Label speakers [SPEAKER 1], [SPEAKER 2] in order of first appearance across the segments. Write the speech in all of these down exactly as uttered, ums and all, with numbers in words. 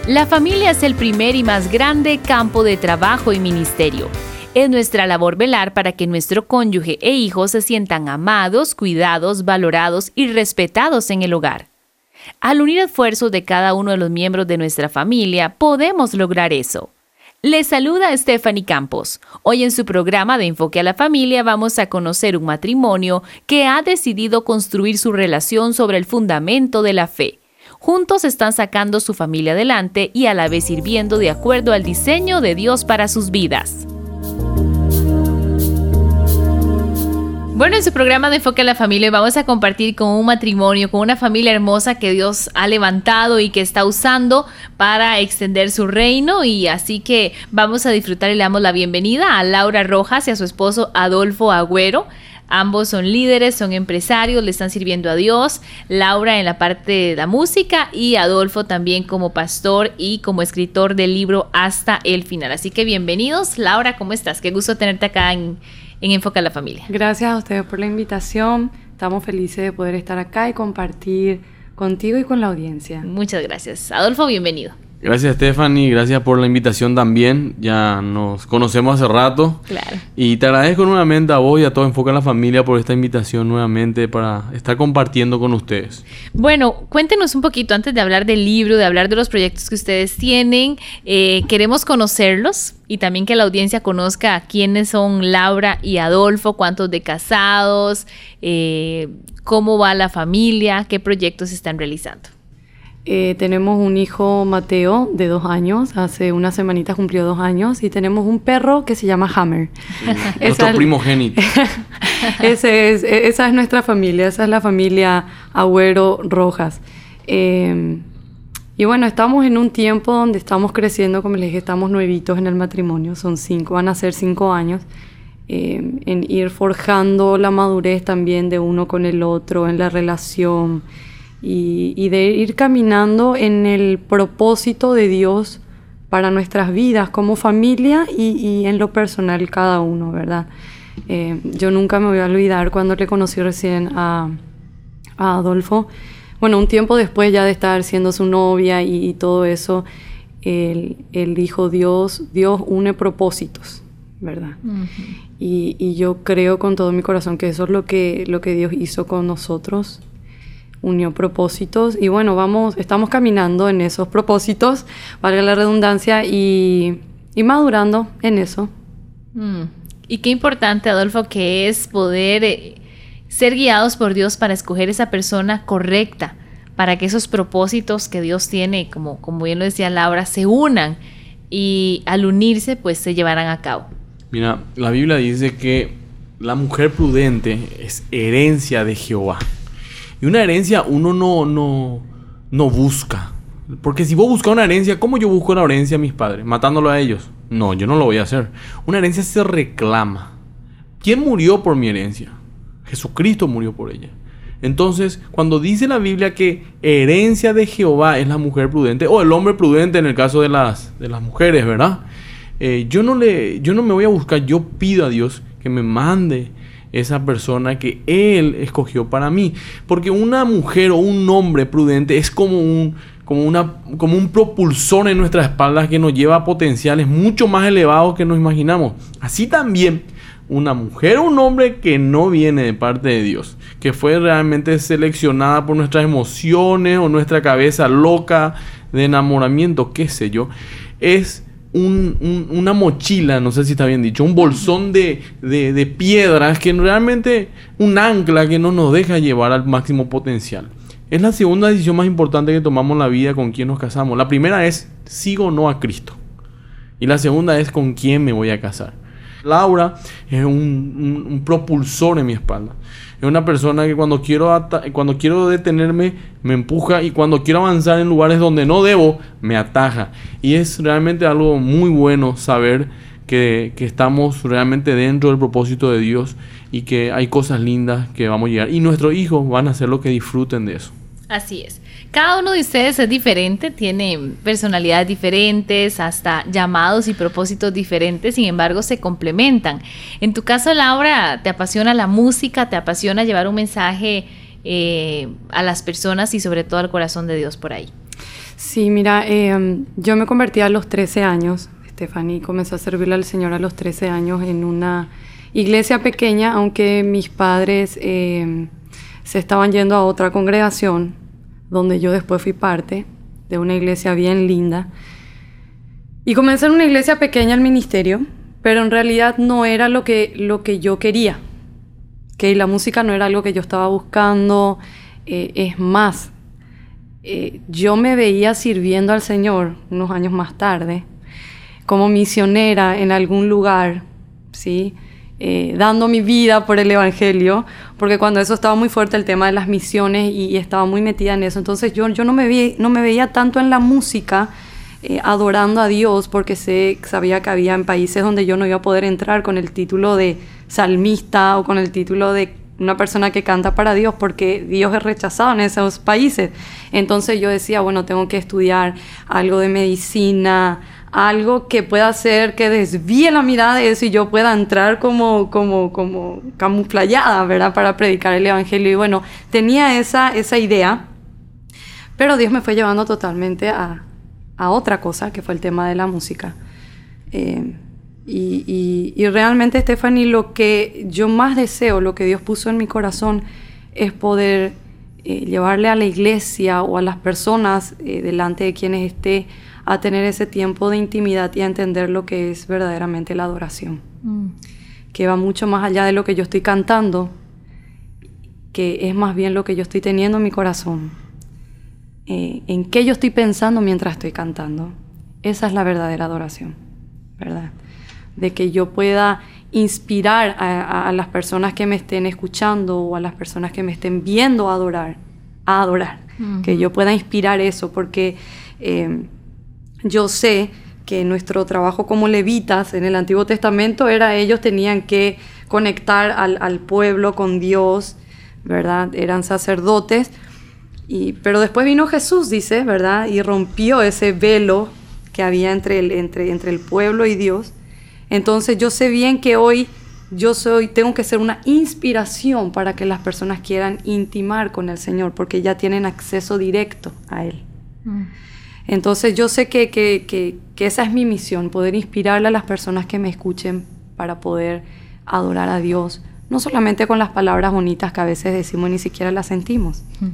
[SPEAKER 1] La familia es el primer y más grande campo de trabajo y ministerio. Es nuestra labor velar para que nuestro cónyuge e hijos se sientan amados, cuidados, valorados y respetados en el hogar. Al unir esfuerzos de cada uno de los miembros de nuestra familia, podemos lograr eso. Les saluda Stephanie Campos. Hoy en su programa de Enfoque a la Familia vamos a conocer un matrimonio que ha decidido construir su relación sobre el fundamento de la fe. Juntos están sacando su familia adelante y a la vez sirviendo de acuerdo al diseño de Dios para sus vidas. Bueno, en su programa de Enfoque a la Familia vamos a compartir con un matrimonio, con una familia hermosa que Dios ha levantado y que está usando para extender su reino, y así que vamos a disfrutar y le damos la bienvenida a Laura Rojas y a su esposo Adolfo Agüero. Ambos son líderes, son empresarios, le están sirviendo a Dios. Laura en la parte de la música y Adolfo también como pastor y como escritor del libro Hasta el Final. Así que bienvenidos. Laura, ¿cómo estás? Qué gusto tenerte acá en, en Enfoque a la Familia.
[SPEAKER 2] Gracias a ustedes por la invitación. Estamos felices de poder estar acá y compartir contigo y con la audiencia.
[SPEAKER 1] Muchas gracias. Adolfo, bienvenido.
[SPEAKER 3] Gracias, Stephanie, gracias por la invitación también. Ya nos conocemos hace rato.
[SPEAKER 1] Claro.
[SPEAKER 3] Y te agradezco nuevamente a vos y a todo Enfoque a la Familia por esta invitación nuevamente para estar compartiendo con ustedes.
[SPEAKER 1] Bueno, cuéntenos un poquito antes de hablar del libro, de hablar de los proyectos que ustedes tienen. Eh, queremos conocerlos y también que la audiencia conozca quiénes son Laura y Adolfo, cuántos de casados, eh, cómo va la familia, qué proyectos están realizando.
[SPEAKER 2] Eh, tenemos un hijo, Mateo, de dos años. Hace unas semanitas cumplió dos años. Y tenemos un perro que se llama Hammer.
[SPEAKER 3] Sí, nuestro primogénito.
[SPEAKER 2] Ese es, esa es nuestra familia. Esa es la familia Agüero Rojas. Eh, y bueno, estamos en un tiempo donde estamos creciendo. Como les dije, estamos nuevitos en el matrimonio. Son cinco, van a ser cinco años. Eh, en ir forjando la madurez también de uno con el otro, en la relación. Y, y de ir caminando en el propósito de Dios para nuestras vidas como familia y, y en lo personal cada uno, ¿verdad? Eh, yo nunca me voy a olvidar cuando le conocí recién a, a Adolfo. Bueno, un tiempo después ya de estar siendo su novia y, y todo eso, él, él dijo, Dios, Dios une propósitos, ¿verdad? Uh-huh. Y, y yo creo con todo mi corazón que eso es lo que, lo que Dios hizo con nosotros. Unió propósitos y bueno, vamos, estamos caminando en esos propósitos, valga la redundancia, y, y madurando en eso.
[SPEAKER 1] Mm. Y qué importante, Adolfo, que es poder eh, ser guiados por Dios para escoger esa persona correcta, para que esos propósitos que Dios tiene, como, como bien lo decía Laura, se unan y al unirse pues se llevarán a cabo.
[SPEAKER 3] Mira, la Biblia dice que la mujer prudente es herencia de Jehová. Y una herencia uno no, no, no busca. Porque si vos buscas una herencia, ¿cómo yo busco una herencia a mis padres? ¿Matándolo a ellos? No, yo no lo voy a hacer. Una herencia se reclama. ¿Quién murió por mi herencia? Jesucristo murió por ella. Entonces, cuando dice la Biblia que herencia de Jehová es la mujer prudente, o el hombre prudente en el caso de las, de las mujeres, ¿verdad? Eh, yo, no le, yo no me voy a buscar, yo pido a Dios que me mande esa persona que Él escogió para mí. Porque una mujer o un hombre prudente es como un, como una, como un propulsor en nuestras espaldas que nos lleva a potenciales mucho más elevados que nos imaginamos. Así también, una mujer o un hombre que no viene de parte de Dios, que fue realmente seleccionada por nuestras emociones o nuestra cabeza loca de enamoramiento, qué sé yo, es Un, un, una mochila, no sé si está bien dicho, un bolsón de, de, de piedras que realmente un ancla que no nos deja llevar al máximo potencial. Es la segunda decisión más importante que tomamos en la vida con quién nos casamos. La primera es, ¿sigo o no a Cristo? Y la segunda es, ¿con quién me voy a casar? Laura es un, un, un propulsor en mi espalda. Es una persona que cuando quiero, ata- cuando quiero detenerme me empuja, y cuando quiero avanzar en lugares donde no debo me ataja. Y es realmente algo muy bueno saber que, que estamos realmente dentro del propósito de Dios y que hay cosas lindas que vamos a llegar. Y nuestros hijos van a hacer lo que disfruten de eso.
[SPEAKER 1] Así es. Cada uno de ustedes es diferente, tiene personalidades diferentes, hasta llamados y propósitos diferentes, sin embargo se complementan. En tu caso, Laura, te apasiona la música, te apasiona llevar un mensaje eh, a las personas y sobre todo al corazón de Dios por ahí.
[SPEAKER 2] Sí, mira, eh, yo me convertí a los trece años. Stephanie comenzó a servirle al Señor a los trece años en una iglesia pequeña, aunque mis padres eh, se estaban yendo a otra congregación, donde yo después fui parte de una iglesia bien linda. Y comencé en una iglesia pequeña el ministerio, pero en realidad no era lo que, lo que yo quería. Que la música no era algo que yo estaba buscando. Eh, es más, eh, yo me veía sirviendo al Señor unos años más tarde, como misionera en algún lugar, ¿sí? Eh, dando mi vida por el Evangelio, porque cuando eso estaba muy fuerte el tema de las misiones y, y estaba muy metida en eso, entonces yo, yo no, me vi, no me veía tanto en la música eh, adorando a Dios, porque sé, sabía que había en países donde yo no iba a poder entrar con el título de salmista o con el título de una persona que canta para Dios, porque Dios es rechazado en esos países. Entonces yo decía, bueno, tengo que estudiar algo de medicina, algo que pueda hacer que desvíe la mirada de eso y yo pueda entrar como, como, como camuflada, ¿verdad? Para predicar el Evangelio. Y bueno, tenía esa, esa idea, pero Dios me fue llevando totalmente a, a otra cosa, que fue el tema de la música. Eh, y, y, y realmente, Stephanie, lo que yo más deseo, lo que Dios puso en mi corazón, es poder eh, llevarle a la iglesia o a las personas eh, delante de quienes esté, a tener ese tiempo de intimidad y a entender lo que es verdaderamente la adoración. Mm. Que va mucho más allá de lo que yo estoy cantando, que es más bien lo que yo estoy teniendo en mi corazón. Eh, en qué yo estoy pensando mientras estoy cantando. Esa es la verdadera adoración, ¿verdad? De que yo pueda inspirar a, a, a las personas que me estén escuchando o a las personas que me estén viendo adorar, a adorar. Mm. Que yo pueda inspirar eso, porque Eh, yo sé que nuestro trabajo como levitas en el Antiguo Testamento era, ellos tenían que conectar al, al pueblo con Dios, ¿verdad? Eran sacerdotes, y, pero después vino Jesús, dice, ¿verdad? Y rompió ese velo que había entre el, entre, entre el pueblo y Dios. Entonces yo sé bien que hoy yo soy, tengo que ser una inspiración para que las personas quieran intimar con el Señor, porque ya tienen acceso directo a Él. Mm. Entonces yo sé que, que, que, que esa es mi misión, poder inspirarle a las personas que me escuchen para poder adorar a Dios, no solamente con las palabras bonitas que a veces decimos y ni siquiera las sentimos, mm.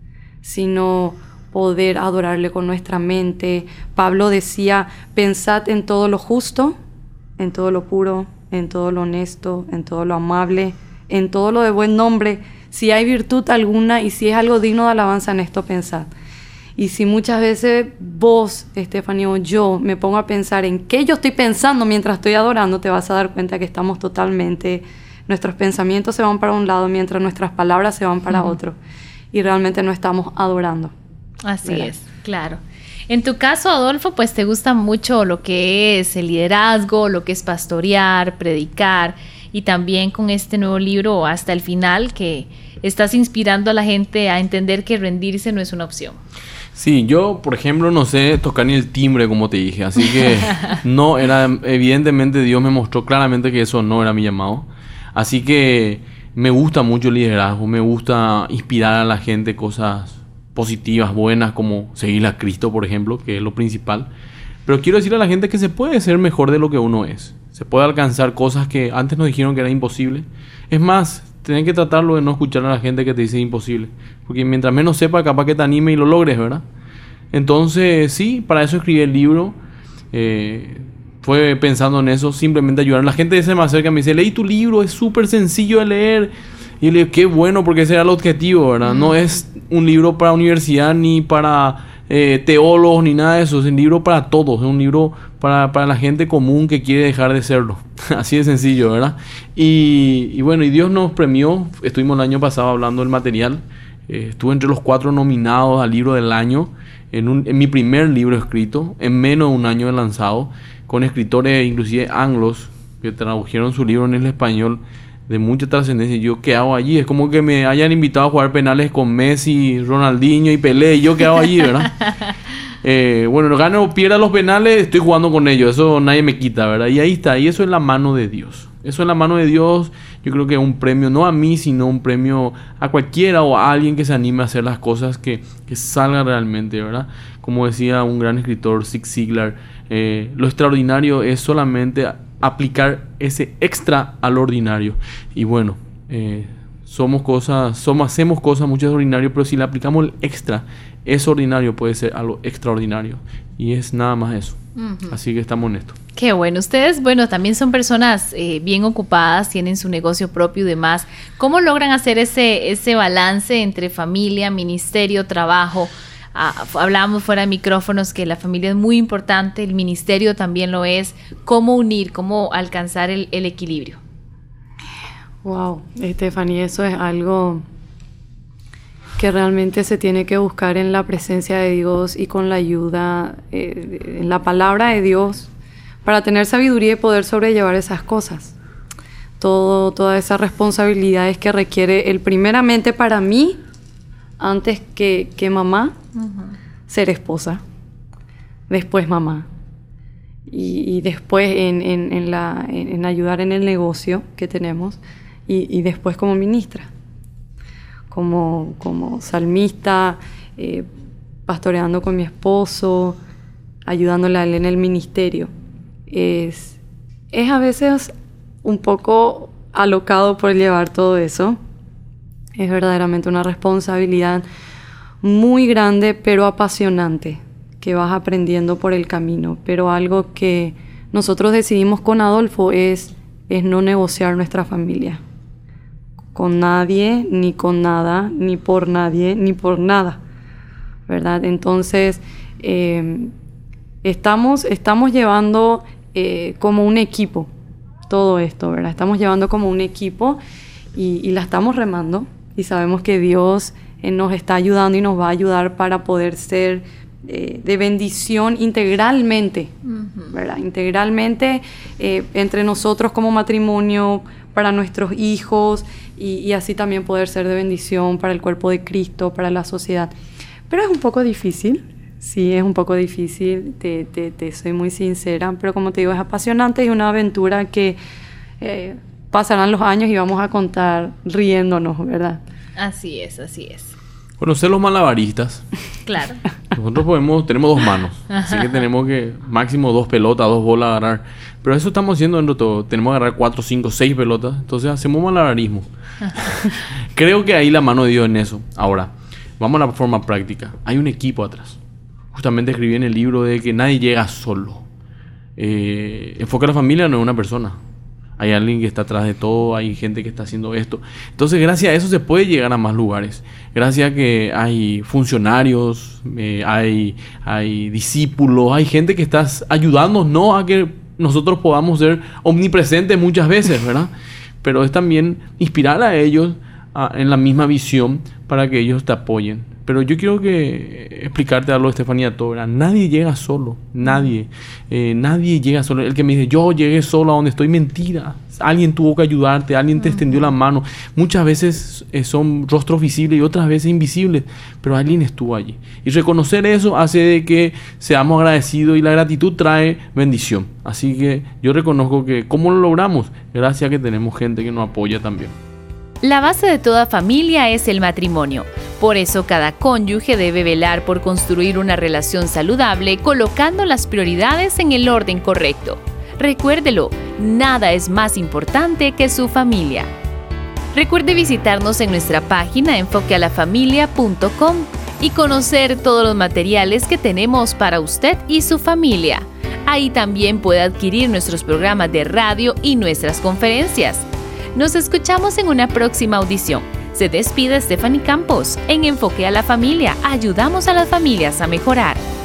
[SPEAKER 2] sino poder adorarle con nuestra mente. Pablo decía, pensad en todo lo justo, en todo lo puro, en todo lo honesto, en todo lo amable, en todo lo de buen nombre. Si hay virtud alguna y si es algo digno de alabanza, en esto pensad. Y si muchas veces vos, Stephanie, o yo me pongo a pensar en qué yo estoy pensando mientras estoy adorando, te vas a dar cuenta que estamos totalmente, nuestros pensamientos se van para un lado mientras nuestras palabras se van para uh-huh. otro. Y realmente no estamos adorando.
[SPEAKER 1] Así ¿verdad? Es, claro. En tu caso, Adolfo, pues te gusta mucho lo que es el liderazgo, lo que es pastorear, predicar, y también con este nuevo libro Hasta el Final, que estás inspirando a la gente a entender que rendirse no es una opción.
[SPEAKER 3] Sí, yo, por ejemplo, no sé tocar ni el timbre, como te dije, así que no era, evidentemente Dios me mostró claramente que eso no era mi llamado, así que me gusta mucho el liderazgo, me gusta inspirar a la gente cosas positivas, buenas, como seguir a Cristo, por ejemplo, que es lo principal, pero quiero decirle a la gente que se puede ser mejor de lo que uno es, se puede alcanzar cosas que antes nos dijeron que era imposible, es más, tienen que tratarlo de no escuchar a la gente que te dice imposible, porque mientras menos sepa, capaz que te anime y lo logres, ¿verdad? Entonces, sí, para eso escribí el libro. Eh, fue pensando en eso, simplemente ayudar. La gente se me acerca y me dice, leí tu libro, es súper sencillo de leer. Y le digo, qué bueno, porque ese era el objetivo, ¿verdad? Mm. No es un libro para universidad, ni para eh, teólogos, ni nada de eso. Es un libro para todos, es un libro para, para la gente común que quiere dejar de serlo. Así de sencillo, ¿verdad? Y, y bueno, y Dios nos premió. Estuvimos el año pasado hablando del material. Eh, estuve entre los cuatro nominados al libro del año. En, un, en mi primer libro escrito, en menos de un año de lanzado, con escritores inclusive anglos que tradujeron su libro en el español de mucha trascendencia. Y yo, ¿qué hago allí? Es como que me hayan invitado a jugar penales con Messi, Ronaldinho y Pelé, y yo, ¿qué hago allí, verdad? eh, bueno, gane o pierda los penales, estoy jugando con ellos, eso nadie me quita, ¿verdad? Y ahí está, y eso es la mano de Dios. Eso en la mano de Dios, yo creo que es un premio, no a mí, sino un premio a cualquiera o a alguien que se anime a hacer las cosas que, que salgan realmente, ¿verdad? Como decía un gran escritor, Zig Ziglar, eh, lo extraordinario es solamente aplicar ese extra al ordinario. Y bueno, eh, somos cosas, somos, hacemos cosas muchas ordinarias, pero si le aplicamos el extra, eso ordinario puede ser algo extraordinario. Y es nada más eso. Uh-huh. Así que estamos en esto.
[SPEAKER 1] Qué bueno. Ustedes, bueno, también son personas eh, bien ocupadas, tienen su negocio propio y demás. ¿Cómo logran hacer ese, ese balance entre familia, ministerio, trabajo? Ah, hablábamos fuera de micrófonos que la familia es muy importante, el ministerio también lo es. ¿Cómo unir, cómo alcanzar el, el equilibrio?
[SPEAKER 2] Wow, Estefanía, eso es algo que realmente se tiene que buscar en la presencia de Dios y con la ayuda, eh, en la palabra de Dios, para tener sabiduría y poder sobrellevar esas cosas. Todo, todas esas responsabilidades que requiere el primeramente para mí, antes que, que mamá, uh-huh. ser esposa, después mamá, y, y después en, en, en, la, en, en ayudar en el negocio que tenemos, y, y después como ministra. Como, como salmista, eh, pastoreando con mi esposo, ayudándole a él en el ministerio. Es, es a veces un poco alocado por llevar todo eso. Es verdaderamente una responsabilidad muy grande, pero apasionante, que vas aprendiendo por el camino. Pero algo que nosotros decidimos con Adolfo es, es no negociar nuestra familia. Con nadie, ni con nada, ni por nadie, ni por nada, ¿verdad? Entonces, eh, estamos, estamos llevando eh, como un equipo todo esto, ¿verdad? Estamos llevando como un equipo y, y la estamos remando y sabemos que Dios eh, nos está ayudando y nos va a ayudar para poder ser eh, de bendición integralmente, uh-huh. ¿verdad? Integralmente eh, entre nosotros como matrimonio, para nuestros hijos y, y así también poder ser de bendición para el cuerpo de Cristo, para la sociedad. Pero es un poco difícil, sí, es un poco difícil, te, te, te soy muy sincera, pero como te digo, es apasionante y una aventura que eh, pasarán los años y vamos a contar riéndonos, ¿verdad?
[SPEAKER 1] Así es, así es.
[SPEAKER 3] Conocer los malabaristas.
[SPEAKER 1] Claro.
[SPEAKER 3] Nosotros podemos, tenemos dos manos, así que tenemos que máximo dos pelotas, dos bolas a agarrar. Pero eso estamos haciendo dentro de todo. Tenemos que agarrar cuatro, cinco, seis pelotas. Entonces hacemos malabarismo. Creo que ahí la mano de Dios en eso. Ahora, vamos a la forma práctica. Hay un equipo atrás. Justamente escribí en el libro de que nadie llega solo. Eh, enfoque a la familia no es una persona. Hay alguien que está atrás de todo, hay gente que está haciendo esto. Entonces, gracias a eso se puede llegar a más lugares. Gracias a que hay funcionarios, eh, hay, hay discípulos, hay gente que está ayudándonos a que nosotros podamos ser omnipresentes muchas veces, ¿verdad? Pero es también inspirar a ellos a, en la misma visión para que ellos te apoyen. Pero yo quiero que explicarte algo, Estefanía, todo, ¿verdad? Nadie llega solo, nadie, eh, nadie llega solo. El que me dice, yo llegué solo a donde estoy, mentira. Alguien tuvo que ayudarte, alguien te uh-huh. extendió la mano. Muchas veces eh, son rostros visibles y otras veces invisibles, pero alguien estuvo allí. Y reconocer eso hace de que seamos agradecidos y la gratitud trae bendición. Así que yo reconozco que, ¿cómo lo logramos? Gracias a que tenemos gente que nos apoya también.
[SPEAKER 1] La base de toda familia es el matrimonio. Por eso cada cónyuge debe velar por construir una relación saludable, colocando las prioridades en el orden correcto. Recuérdelo, nada es más importante que su familia. Recuerde visitarnos en nuestra página enfoque a la familia punto com y conocer todos los materiales que tenemos para usted y su familia. Ahí también puede adquirir nuestros programas de radio y nuestras conferencias. Nos escuchamos en una próxima audición. Se despide Stephanie Campos. En Enfoque a la Familia, ayudamos a las familias a mejorar.